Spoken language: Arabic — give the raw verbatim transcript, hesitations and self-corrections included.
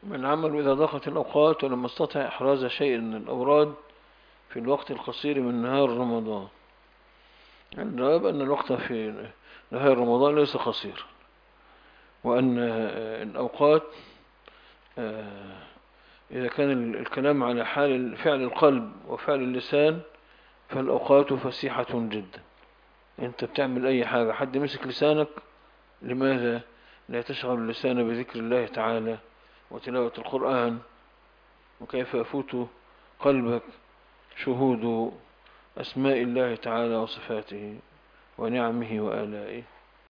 من عمل إذا ضاقت الأوقات ولم استطع إحراز شيء من الأوراد في الوقت القصير من نهار رمضان. الجواب أن الوقت في نهار رمضان ليس قصير، وأن الأوقات إذا كان الكلام على حال فعل القلب وفعل اللسان فالأوقات فسيحة جدا. أنت بتعمل أي حاجة، حد مسك لسانك، لماذا لا تشغل اللسان بذكر الله تعالى وتلاوة القرآن؟ وكيف يفوت قلبك شهود أسماء الله تعالى وصفاته ونعمه وآلائه.